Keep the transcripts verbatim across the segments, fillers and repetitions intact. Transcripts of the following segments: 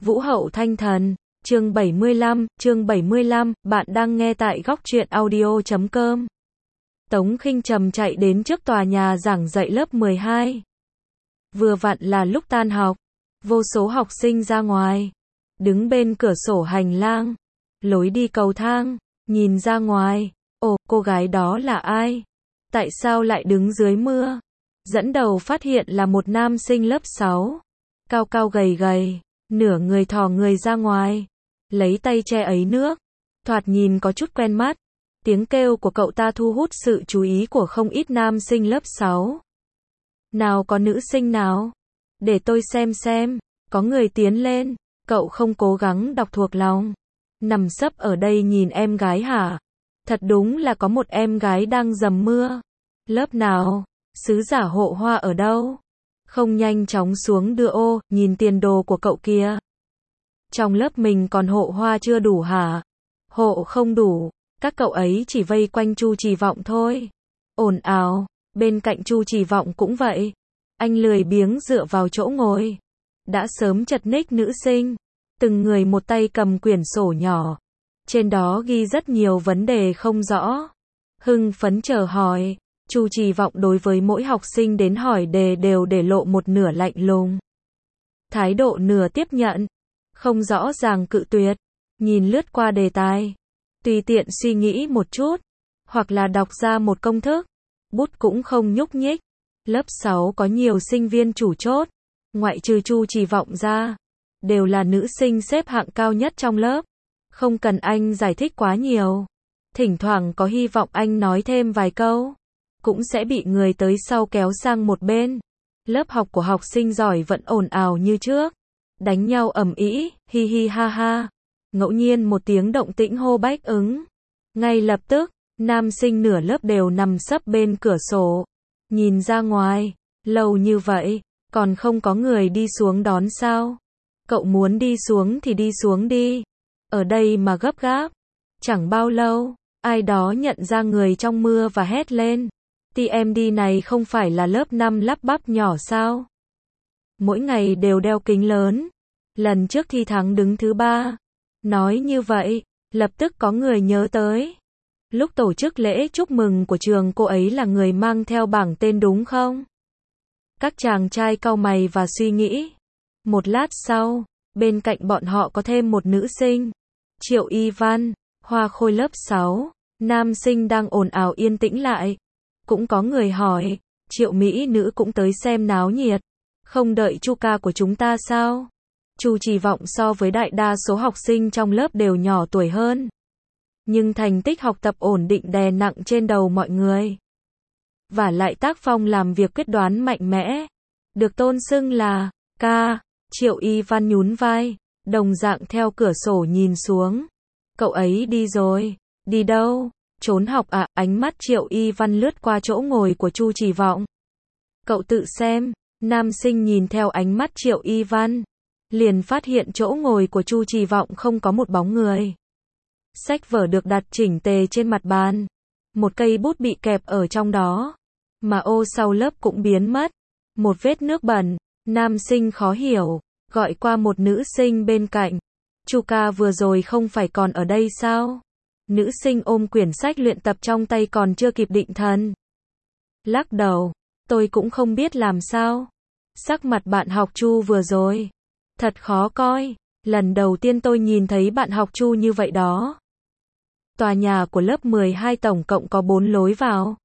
Vũ hậu thanh thần, chương bảy mươi lăm, chương bảy mươi lăm, bạn đang nghe tại góc truyện audio chấm com. Tống Khinh Trầm chạy đến trước tòa nhà giảng dạy lớp mười hai. Vừa vặn là lúc tan học, vô số học sinh ra ngoài, đứng bên cửa sổ hành lang, lối đi cầu thang, nhìn ra ngoài, ồ, cô gái đó là ai? Tại sao lại đứng dưới mưa? Dẫn đầu phát hiện là một nam sinh lớp sáu, cao cao gầy gầy, nửa người thò người ra ngoài, lấy tay che ấy nước, thoạt nhìn có chút quen mắt. Tiếng kêu của cậu ta thu hút sự chú ý của không ít nam sinh lớp sáu. Nào có nữ sinh nào? Để tôi xem xem. Có người tiến lên. Cậu không cố gắng đọc thuộc lòng. Nằm sấp ở đây nhìn em gái hả? Thật đúng là có một em gái đang dầm mưa. Lớp nào? Sứ giả hộ hoa ở đâu? Không nhanh chóng xuống đưa ô, nhìn tiền đồ của cậu kia. Trong lớp mình còn hộ hoa chưa đủ hả? Hộ không đủ. Các cậu ấy chỉ vây quanh Chu Trì Vọng thôi. Ồn ào, bên cạnh Chu Trì Vọng cũng vậy. Anh lười biếng dựa vào chỗ ngồi. Đã sớm chật ních nữ sinh. Từng người một tay cầm quyển sổ nhỏ. Trên đó ghi rất nhiều vấn đề không rõ. Hưng phấn chờ hỏi. Chu Trì Vọng đối với mỗi học sinh đến hỏi đề đều để lộ một nửa lạnh lùng. Thái độ nửa tiếp nhận. Không rõ ràng cự tuyệt. Nhìn lướt qua đề tài. Tùy tiện suy nghĩ một chút, hoặc là đọc ra một công thức, bút cũng không nhúc nhích. Lớp sáu có nhiều sinh viên chủ chốt, ngoại trừ Chu Trì Vọng ra, đều là nữ sinh xếp hạng cao nhất trong lớp. Không cần anh giải thích quá nhiều. Thỉnh thoảng có hy vọng anh nói thêm vài câu, cũng sẽ bị người tới sau kéo sang một bên. Lớp học của học sinh giỏi vẫn ồn ào như trước, đánh nhau ầm ĩ, hi hi ha ha. Ngẫu nhiên một tiếng động tĩnh hô bách ứng. Ngay lập tức, nam sinh nửa lớp đều nằm sấp bên cửa sổ. Nhìn ra ngoài, lâu như vậy, còn không có người đi xuống đón sao? Cậu muốn đi xuống thì đi xuống đi. Ở đây mà gấp gáp. Chẳng bao lâu, ai đó nhận ra người trong mưa và hét lên. tê em đê này không phải là lớp năm lắp bắp nhỏ sao? Mỗi ngày đều đeo kính lớn. Lần trước thi thắng đứng thứ ba. Nói như vậy, lập tức có người nhớ tới. Lúc tổ chức lễ chúc mừng của trường cô ấy là người mang theo bảng tên đúng không? Các chàng trai cau mày và suy nghĩ. Một lát sau, bên cạnh bọn họ có thêm một nữ sinh. Triệu Y Văn, hoa khôi lớp sáu. Nam sinh đang ồn ào yên tĩnh lại. Cũng có người hỏi, Triệu Mỹ nữ cũng tới xem náo nhiệt. Không đợi chu ca của chúng ta sao? Chu Trì Vọng so với đại đa số học sinh trong lớp đều nhỏ tuổi hơn. Nhưng thành tích học tập ổn định đè nặng trên đầu mọi người. Và lại tác phong làm việc quyết đoán mạnh mẽ. Được tôn xưng là ca. Triệu Y Văn nhún vai, đồng dạng theo cửa sổ nhìn xuống. Cậu ấy đi rồi. Đi đâu? Trốn học à? Ánh mắt Triệu Y Văn lướt qua chỗ ngồi của Chu Trì Vọng. Cậu tự xem. Nam sinh nhìn theo ánh mắt Triệu Y Văn, liền phát hiện chỗ ngồi của Chu Trì Vọng không có một bóng người. Sách vở được đặt chỉnh tề trên mặt bàn. Một cây bút bị kẹp ở trong đó. Mà ô sau lớp cũng biến mất. Một vết nước bẩn. Nam sinh khó hiểu, gọi qua một nữ sinh bên cạnh. Chu ca vừa rồi không phải còn ở đây sao? Nữ sinh ôm quyển sách luyện tập trong tay còn chưa kịp định thần. Lắc đầu, tôi cũng không biết làm sao. Sắc mặt bạn học Chu vừa rồi thật khó coi. Lần đầu tiên tôi nhìn thấy bạn học Chu như vậy đó. Tòa nhà của lớp mười hai tổng cộng có bốn lối vào.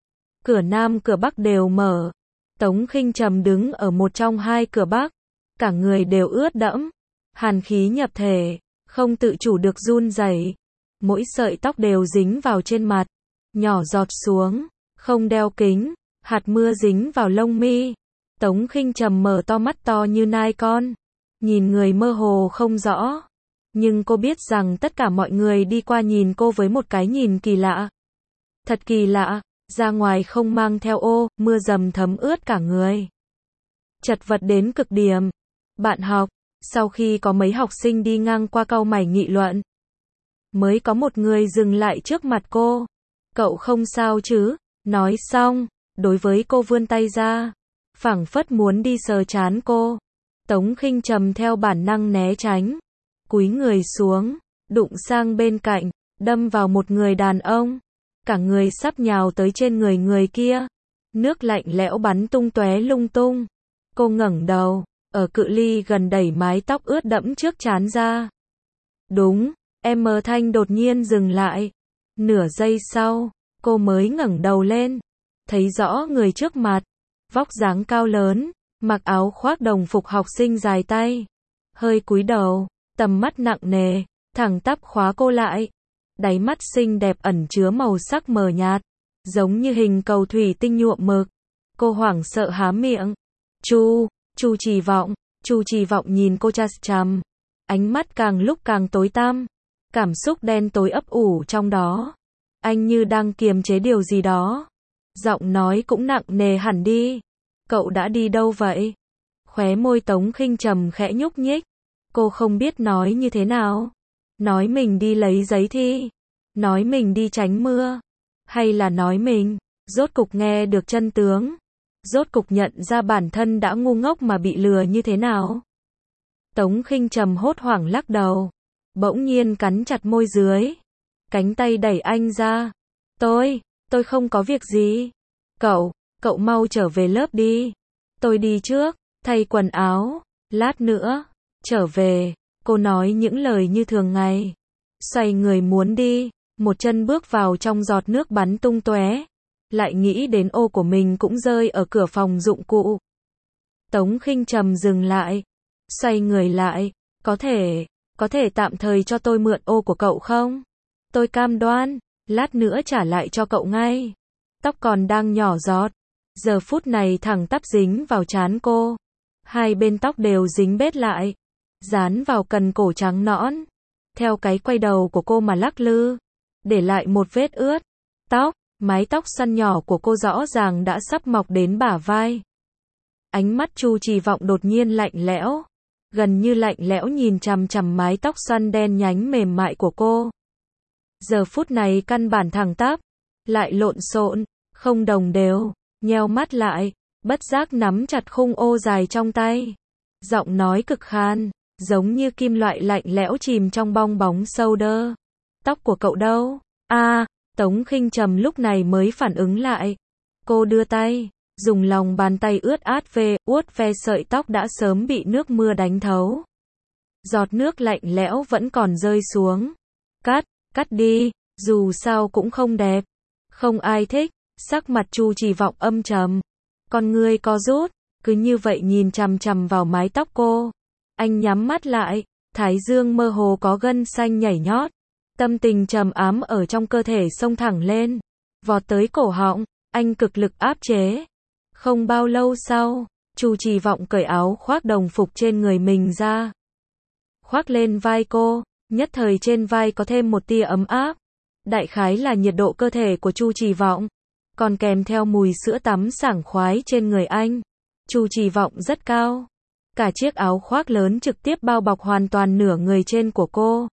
Cửa Nam cửa Bắc đều mở. Tống Khinh Trầm đứng ở một trong hai cửa Bắc. Cả người đều ướt đẫm. Hàn khí nhập thể. Không tự chủ được run rẩy. Mỗi sợi tóc đều dính vào trên mặt. Nhỏ giọt xuống. Không đeo kính. Hạt mưa dính vào lông mi. Tống Khinh Trầm mở to mắt to như nai con. Nhìn người mơ hồ không rõ. Nhưng cô biết rằng tất cả mọi người đi qua nhìn cô với một cái nhìn kỳ lạ. Thật kỳ lạ, ra ngoài không mang theo ô, mưa dầm thấm ướt cả người. Chật vật đến cực điểm. Bạn học, sau khi có mấy học sinh đi ngang qua cau mày nghị luận. Mới có một người dừng lại trước mặt cô. Cậu không sao chứ? Nói xong, đối với cô vươn tay ra. Phảng phất muốn đi sờ trán cô. Tống Khinh Trầm theo bản năng né tránh, cúi người xuống, đụng sang bên cạnh, đâm vào một người đàn ông, cả người sắp nhào tới trên người người kia. Nước lạnh lẽo bắn tung tóe lung tung. Cô ngẩng đầu, ở cự ly gần đẩy mái tóc ướt đẫm trước trán ra. Đúng, em mờ Thanh đột nhiên dừng lại. Nửa giây sau, cô mới ngẩng đầu lên, thấy rõ người trước mặt, vóc dáng cao lớn, mặc áo khoác đồng phục học sinh dài tay, hơi cúi đầu, tầm mắt nặng nề, thẳng tắp khóa cô lại. Đáy mắt xinh đẹp ẩn chứa màu sắc mờ nhạt, giống như hình cầu thủy tinh nhuộm mực. Cô hoảng sợ há miệng. Chu, Chu Trì Vọng, Chu Trì Vọng nhìn cô chằm chằm, ánh mắt càng lúc càng tối tăm, cảm xúc đen tối ấp ủ trong đó. Anh như đang kiềm chế điều gì đó. Giọng nói cũng nặng nề hẳn đi. Cậu đã đi đâu vậy? Khóe môi Tống Khinh Trầm khẽ nhúc nhích. Cô không biết nói như thế nào. Nói mình đi lấy giấy thi, nói mình đi tránh mưa, hay là nói mình rốt cục nghe được chân tướng, rốt cục nhận ra bản thân đã ngu ngốc mà bị lừa như thế nào. Tống Khinh Trầm hốt hoảng lắc đầu, bỗng nhiên cắn chặt môi dưới, cánh tay đẩy anh ra. Tôi, tôi không có việc gì. Cậu, cậu mau trở về lớp đi. Tôi đi trước, thay quần áo, lát nữa, trở về. Cô nói những lời như thường ngày, xoay người muốn đi, một chân bước vào trong giọt nước bắn tung tóe, lại nghĩ đến ô của mình cũng rơi ở cửa phòng dụng cụ. Tống Khinh Trầm dừng lại, xoay người lại, có thể, có thể tạm thời cho tôi mượn ô của cậu không? Tôi cam đoan, lát nữa trả lại cho cậu ngay. Tóc còn đang nhỏ giọt, giờ phút này thẳng tắp dính vào trán cô, hai bên tóc đều dính bết lại, dán vào cần cổ trắng nõn, theo cái quay đầu của cô mà lắc lư, để lại một vết ướt. Tóc, mái tóc xoăn nhỏ của cô rõ ràng đã sắp mọc đến bả vai. Ánh mắt Chu Trì Vọng đột nhiên lạnh lẽo, gần như lạnh lẽo nhìn chằm chằm mái tóc xoăn đen nhánh mềm mại của cô. Giờ phút này căn bản thẳng tắp, lại lộn xộn, không đồng đều, nheo mắt lại, bất giác nắm chặt khung ô dài trong tay. Giọng nói cực khan, giống như kim loại lạnh lẽo chìm trong bong bóng sâu đơ. Tóc của cậu đâu? A, à, Tống Khinh Trầm lúc này mới phản ứng lại. Cô đưa tay, dùng lòng bàn tay ướt át về, uốt ve sợi tóc đã sớm bị nước mưa đánh thấu. Giọt nước lạnh lẽo vẫn còn rơi xuống. Cắt, cắt đi, dù sao cũng không đẹp. Không ai thích. Sắc mặt Chu Trì Vọng âm trầm, con ngươi co rút, cứ như vậy nhìn chằm chằm vào mái tóc cô. Anh nhắm mắt lại, thái dương mơ hồ có gân xanh nhảy nhót, tâm tình trầm ám ở trong cơ thể xông thẳng lên, vọt tới cổ họng, anh cực lực áp chế. Không bao lâu sau, Chu Trì Vọng cởi áo khoác đồng phục trên người mình ra, khoác lên vai cô, nhất thời trên vai có thêm một tia ấm áp, đại khái là nhiệt độ cơ thể của Chu Trì Vọng, còn kèm theo mùi sữa tắm sảng khoái trên người anh. Chu Trì Vọng rất cao, cả chiếc áo khoác lớn trực tiếp bao bọc hoàn toàn nửa người trên của cô,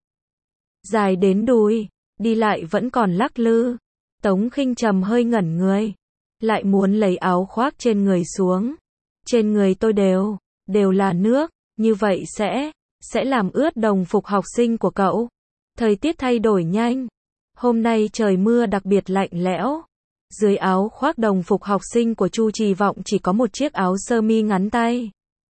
dài đến đùi, đi lại vẫn còn lắc lư. Tống Khinh Trầm hơi ngẩn người, lại muốn lấy áo khoác trên người xuống. Trên người tôi đều, đều là nước, như vậy sẽ, sẽ làm ướt đồng phục học sinh của cậu. Thời tiết thay đổi nhanh, hôm nay trời mưa đặc biệt lạnh lẽo. Dưới áo khoác đồng phục học sinh của Chu Trì Vọng chỉ có một chiếc áo sơ mi ngắn tay.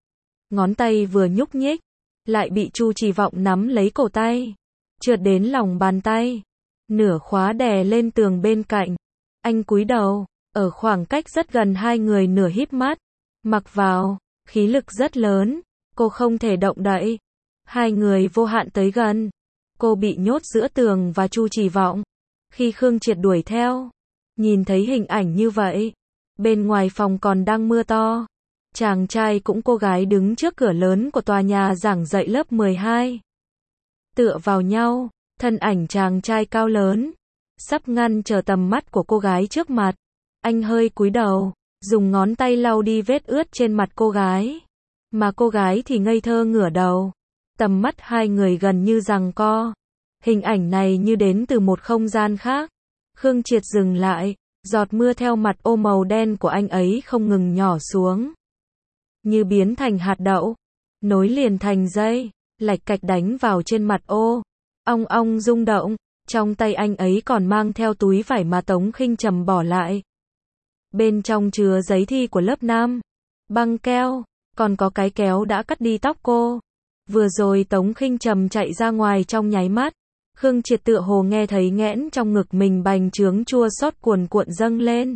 Ngón tay vừa nhúc nhích, lại bị Chu Trì Vọng nắm lấy cổ tay, trượt đến lòng bàn tay, nửa khóa đè lên tường bên cạnh. Anh cúi đầu, ở khoảng cách rất gần hai người nửa híp mắt, mặc vào, khí lực rất lớn, cô không thể động đậy. Hai người vô hạn tới gần, cô bị nhốt giữa tường và Chu Trì Vọng. Khi Khương Triệt đuổi theo, nhìn thấy hình ảnh như vậy, bên ngoài phòng còn đang mưa to, chàng trai cũng cô gái đứng trước cửa lớn của tòa nhà giảng dạy lớp mười hai. Tựa vào nhau, thân ảnh chàng trai cao lớn, sắp ngăn trở tầm mắt của cô gái trước mặt. Anh hơi cúi đầu, dùng ngón tay lau đi vết ướt trên mặt cô gái, mà cô gái thì ngây thơ ngửa đầu. Tầm mắt hai người gần như giằng co. Hình ảnh này như đến từ một không gian khác. Khương Triệt dừng lại, giọt mưa theo mặt ô màu đen của anh ấy không ngừng nhỏ xuống, như biến thành hạt đậu. nối liền thành dây, lạch cạch đánh vào trên mặt ô, ong ong rung động, trong tay anh ấy còn mang theo túi vải mà Tống Khinh Trầm bỏ lại. Bên trong chứa giấy thi của lớp năm, băng keo, còn có cái kéo đã cắt đi tóc cô. Vừa rồi Tống Khinh Trầm chạy ra ngoài trong nháy mắt, Khương Triệt tựa hồ nghe thấy nghẽn trong ngực mình bành trướng chua xót cuồn cuộn dâng lên.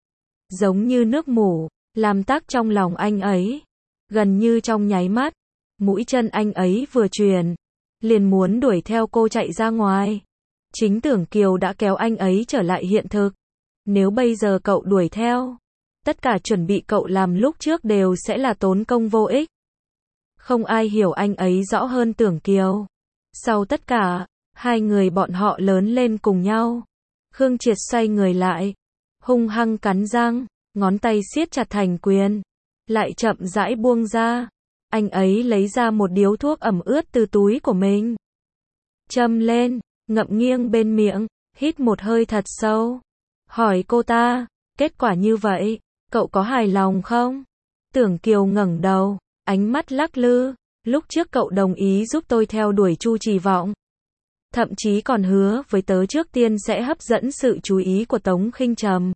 Giống như nước mủ, làm tắc trong lòng anh ấy. Gần như trong nháy mắt, mũi chân anh ấy vừa chuyển, liền muốn đuổi theo cô chạy ra ngoài. Chính Tưởng Kiều đã kéo anh ấy trở lại hiện thực. Nếu bây giờ cậu đuổi theo, tất cả chuẩn bị cậu làm lúc trước đều sẽ là tốn công vô ích. Không ai hiểu anh ấy rõ hơn Tưởng Kiều. Sau tất cả, hai người bọn họ lớn lên cùng nhau. Khương Triệt xoay người lại, hung hăng cắn răng, ngón tay siết chặt thành quyền, lại chậm rãi buông ra. Anh ấy lấy ra một điếu thuốc ẩm ướt từ túi của mình, châm lên, ngậm nghiêng bên miệng, hít một hơi thật sâu, hỏi cô ta, kết quả như vậy, cậu có hài lòng không? Tưởng Kiều ngẩng đầu, ánh mắt lắc lư, lúc trước cậu đồng ý giúp tôi theo đuổi Chu Trì Vọng, thậm chí còn hứa với tớ trước tiên sẽ hấp dẫn sự chú ý của Tống Khinh Trầm.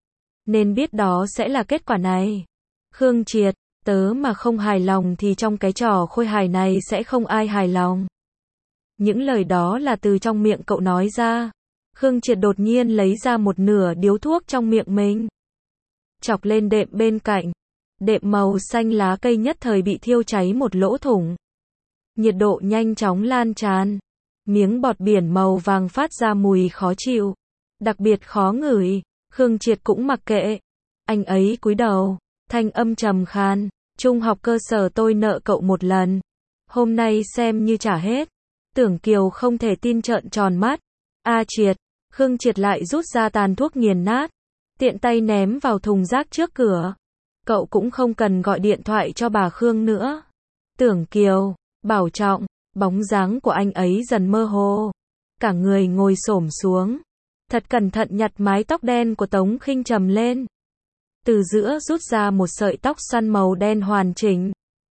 Nên biết đó sẽ là kết quả này. Khương Triệt, tớ mà không hài lòng thì trong cái trò khôi hài này sẽ không ai hài lòng. Những lời đó là từ trong miệng cậu nói ra. Khương Triệt đột nhiên lấy ra một nửa điếu thuốc trong miệng mình, chọc lên đệm bên cạnh. Đệm màu xanh lá cây nhất thời bị thiêu cháy một lỗ thủng. Nhiệt độ nhanh chóng lan tràn. Miếng bọt biển màu vàng phát ra mùi khó chịu, đặc biệt khó ngửi. Khương Triệt cũng mặc kệ. Anh ấy cúi đầu, thanh âm trầm khan, trung học cơ sở tôi nợ cậu một lần, hôm nay xem như trả hết. Tưởng Kiều không thể tin trợn tròn mắt. A Triệt, Khương Triệt lại rút ra tàn thuốc nghiền nát, tiện tay ném vào thùng rác trước cửa. Cậu cũng không cần gọi điện thoại cho bà Khương nữa. Tưởng Kiều, bảo trọng, bóng dáng của anh ấy dần mơ hồ. Cả người ngồi xổm xuống, thật cẩn thận nhặt mái tóc đen của Tống Khinh Trầm lên. Từ giữa rút ra một sợi tóc xoăn màu đen hoàn chỉnh,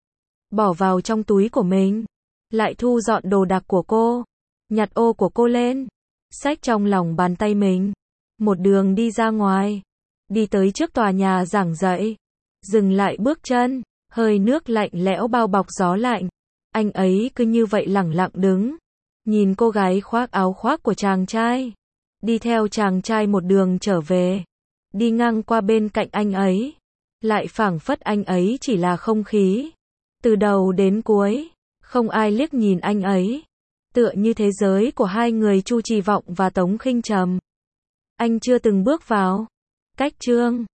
bỏ vào trong túi của mình. Lại thu dọn đồ đạc của cô, nhặt ô của cô lên, xách trong lòng bàn tay mình. Một đường đi ra ngoài, đi tới trước tòa nhà giảng dạy, dừng lại bước chân, hơi nước lạnh lẽo bao bọc gió lạnh. Anh ấy cứ như vậy lẳng lặng đứng, nhìn cô gái khoác áo khoác của chàng trai, đi theo chàng trai một đường trở về, đi ngang qua bên cạnh anh ấy, lại phảng phất anh ấy chỉ là không khí. Từ đầu đến cuối, không ai liếc nhìn anh ấy, tựa như thế giới của hai người Chu Trì Vọng và Tống Khinh Trầm. Anh chưa từng bước vào. Cách chương